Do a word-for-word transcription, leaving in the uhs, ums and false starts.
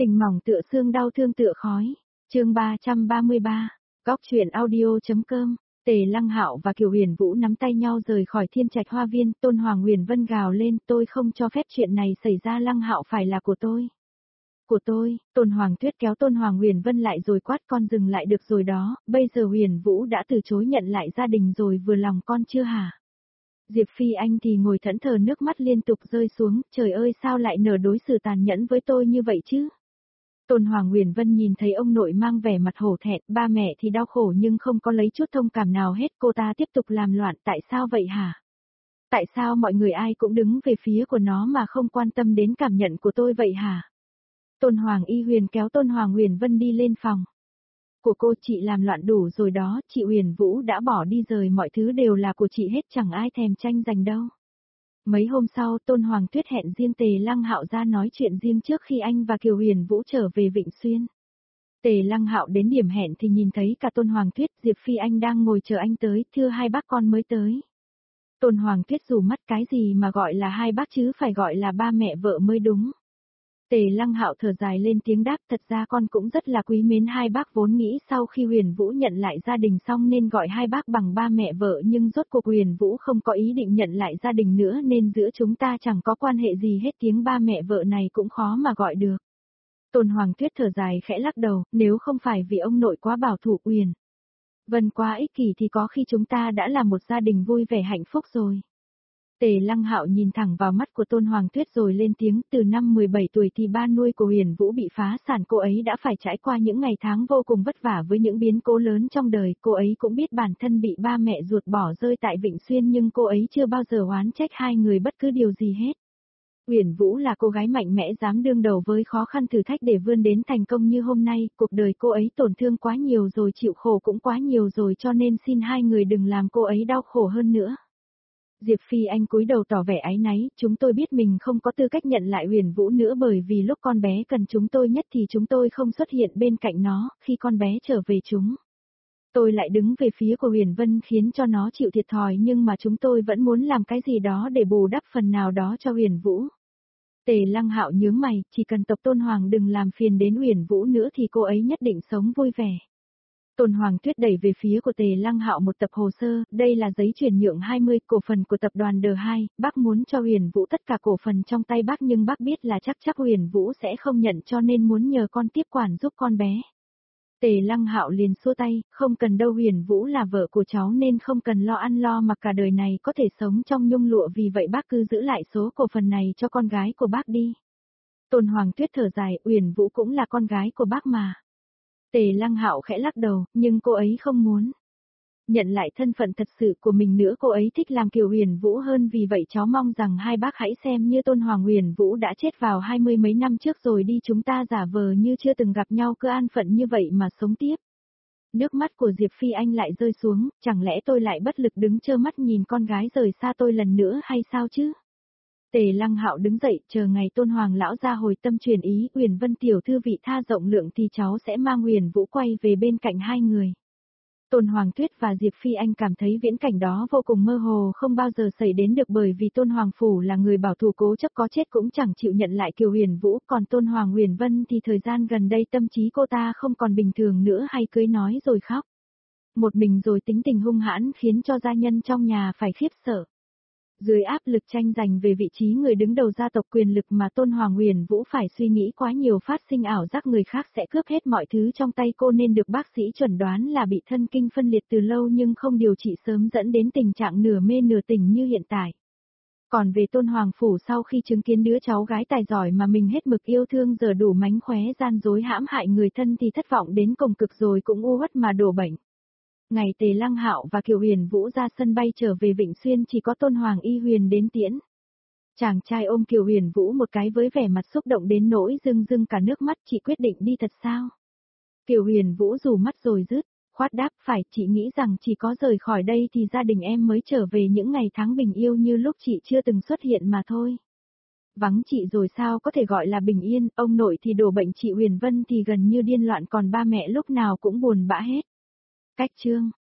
Tình mỏng tựa xương đau thương tựa khói. Chương ba trăm ba mươi ba. Góc truyện audio.com. Tề Lăng Hạo và Kiều Huyền Vũ nắm tay nhau rời khỏi Thiên Trạch Hoa Viên, Tôn Hoàng Huyền Vân gào lên, tôi không cho phép chuyện này xảy ra, Lăng Hạo phải là của tôi. Của tôi, Tôn Hoàng Tuyết kéo Tôn Hoàng Huyền Vân lại rồi quát, con dừng lại được rồi đó, bây giờ Huyền Vũ đã từ chối nhận lại gia đình rồi, vừa lòng con chưa hả? Diệp Phi Anh thì ngồi thẫn thờ, nước mắt liên tục rơi xuống, trời ơi sao lại nở đối xử tàn nhẫn với tôi như vậy chứ? Tôn Hoàng Huyền Vân nhìn thấy ông nội mang vẻ mặt hổ thẹn, ba mẹ thì đau khổ nhưng không có lấy chút thông cảm nào hết, cô ta tiếp tục làm loạn, tại sao vậy hả? Tại sao mọi người ai cũng đứng về phía của nó mà không quan tâm đến cảm nhận của tôi vậy hả? Tôn Hoàng Y Huyền kéo Tôn Hoàng Huyền Vân đi lên phòng. Của cô, chị làm loạn đủ rồi đó, chị Huyền Vũ đã bỏ đi rồi, mọi thứ đều là của chị hết, chẳng ai thèm tranh giành đâu. Mấy hôm sau, Tôn Hoàng Tuyết hẹn riêng Tề Lăng Hạo ra nói chuyện riêng trước khi anh và Kiều Huyền Vũ trở về Vịnh Xuyên. Tề Lăng Hạo đến điểm hẹn thì nhìn thấy cả Tôn Hoàng Tuyết, Diệp Phi Anh đang ngồi chờ anh tới, thưa hai bác con mới tới. Tôn Hoàng Tuyết rủ mắt, cái gì mà gọi là hai bác chứ, phải gọi là ba mẹ vợ mới đúng. Tề Lăng Hạo thở dài lên tiếng đáp, thật ra con cũng rất là quý mến hai bác, vốn nghĩ sau khi Huyền Vũ nhận lại gia đình xong nên gọi hai bác bằng ba mẹ vợ, nhưng rốt cuộc Huyền Vũ không có ý định nhận lại gia đình nữa nên giữa chúng ta chẳng có quan hệ gì hết, tiếng ba mẹ vợ này cũng khó mà gọi được. Tôn Hoàng Tuyết thở dài khẽ lắc đầu, nếu không phải vì ông nội quá bảo thủ, Huyền Vân quá ích kỷ thì có khi chúng ta đã là một gia đình vui vẻ hạnh phúc rồi. Tề Lăng Hạo nhìn thẳng vào mắt của Tôn Hoàng Tuyết rồi lên tiếng, từ năm mười bảy tuổi thì ba nuôi của Huyền Vũ bị phá sản, cô ấy đã phải trải qua những ngày tháng vô cùng vất vả với những biến cố lớn trong đời, cô ấy cũng biết bản thân bị ba mẹ ruột bỏ rơi tại Vịnh Xuyên nhưng cô ấy chưa bao giờ oán trách hai người bất cứ điều gì hết. Huyền Vũ là cô gái mạnh mẽ dám đương đầu với khó khăn thử thách để vươn đến thành công như hôm nay, cuộc đời cô ấy tổn thương quá nhiều rồi, chịu khổ cũng quá nhiều rồi, cho nên xin hai người đừng làm cô ấy đau khổ hơn nữa. Diệp Phi Anh cúi đầu tỏ vẻ áy náy, chúng tôi biết mình không có tư cách nhận lại Huyền Vũ nữa bởi vì lúc con bé cần chúng tôi nhất thì chúng tôi không xuất hiện bên cạnh nó, khi con bé trở về chúng tôi lại đứng về phía của Huyền Vân khiến cho nó chịu thiệt thòi, nhưng mà chúng tôi vẫn muốn làm cái gì đó để bù đắp phần nào đó cho Huyền Vũ. Tề Lăng Hạo nhướng mày, chỉ cần tộc Tôn Hoàng đừng làm phiền đến Huyền Vũ nữa thì cô ấy nhất định sống vui vẻ. Tôn Hoàng Tuyết đẩy về phía của Tề Lăng Hạo một tập hồ sơ, đây là giấy chuyển nhượng hai mươi cổ phần của tập đoàn đê hai, bác muốn cho Huyền Vũ tất cả cổ phần trong tay bác nhưng bác biết là chắc chắc Huyền Vũ sẽ không nhận cho nên muốn nhờ con tiếp quản giúp con bé. Tề Lăng Hạo liền xua tay, không cần đâu, Huyền Vũ là vợ của cháu nên không cần lo ăn lo mặc, cả đời này có thể sống trong nhung lụa, vì vậy bác cứ giữ lại số cổ phần này cho con gái của bác đi. Tôn Hoàng Tuyết thở dài, Huyền Vũ cũng là con gái của bác mà. Tề Lăng Hạo khẽ lắc đầu, nhưng cô ấy không muốn nhận lại thân phận thật sự của mình nữa, cô ấy thích làm Kiều Huyền Vũ hơn, vì vậy cháu mong rằng hai bác hãy xem như Tôn Hoàng Huyền Vũ đã chết vào hai mươi mấy năm trước rồi đi, chúng ta giả vờ như chưa từng gặp nhau, cứ an phận như vậy mà sống tiếp. Nước mắt của Diệp Phi Anh lại rơi xuống, chẳng lẽ tôi lại bất lực đứng trơ mắt nhìn con gái rời xa tôi lần nữa hay sao chứ? Tề Lăng Hạo đứng dậy, chờ ngày Tôn Hoàng lão ra hồi tâm truyền ý, Huyền Vân tiểu thư vị tha rộng lượng thì cháu sẽ mang Huyền Vũ quay về bên cạnh hai người. Tôn Hoàng Tuyết và Diệp Phi Anh cảm thấy viễn cảnh đó vô cùng mơ hồ, không bao giờ xảy đến được bởi vì Tôn Hoàng Phủ là người bảo thủ cố chấp, có chết cũng chẳng chịu nhận lại Kiều Huyền Vũ, còn Tôn Hoàng Huyền Vân thì thời gian gần đây tâm trí cô ta không còn bình thường nữa, hay cưới nói rồi khóc. Một mình rồi tính tình hung hãn khiến cho gia nhân trong nhà phải khiếp sợ. Dưới áp lực tranh giành về vị trí người đứng đầu gia tộc, quyền lực mà Tôn Hoàng Huyền Vũ phải suy nghĩ quá nhiều, phát sinh ảo giác người khác sẽ cướp hết mọi thứ trong tay cô nên được bác sĩ chuẩn đoán là bị thân kinh phân liệt từ lâu nhưng không điều trị sớm dẫn đến tình trạng nửa mê nửa tỉnh như hiện tại. Còn về Tôn Hoàng Phủ, sau khi chứng kiến đứa cháu gái tài giỏi mà mình hết mực yêu thương giờ đủ mánh khóe gian dối hãm hại người thân thì thất vọng đến cùng cực rồi cũng u uất mà đổ bệnh. Ngày Tề Lăng Hạo và Kiều Huyền Vũ ra sân bay trở về Vịnh Xuyên chỉ có Tôn Hoàng Y Huyền đến tiễn. Chàng trai ôm Kiều Huyền Vũ một cái với vẻ mặt xúc động đến nỗi rưng rưng cả nước mắt, chị quyết định đi thật sao? Kiều Huyền Vũ rủ mắt rồi rứt, khoát đáp, phải, chị nghĩ rằng chỉ có rời khỏi đây thì gia đình em mới trở về những ngày tháng bình yêu như lúc chị chưa từng xuất hiện mà thôi. Vắng chị rồi sao có thể gọi là bình yên, ông nội thì đổ bệnh, chị Huyền Vân thì gần như điên loạn, còn ba mẹ lúc nào cũng buồn bã hết. Cách chương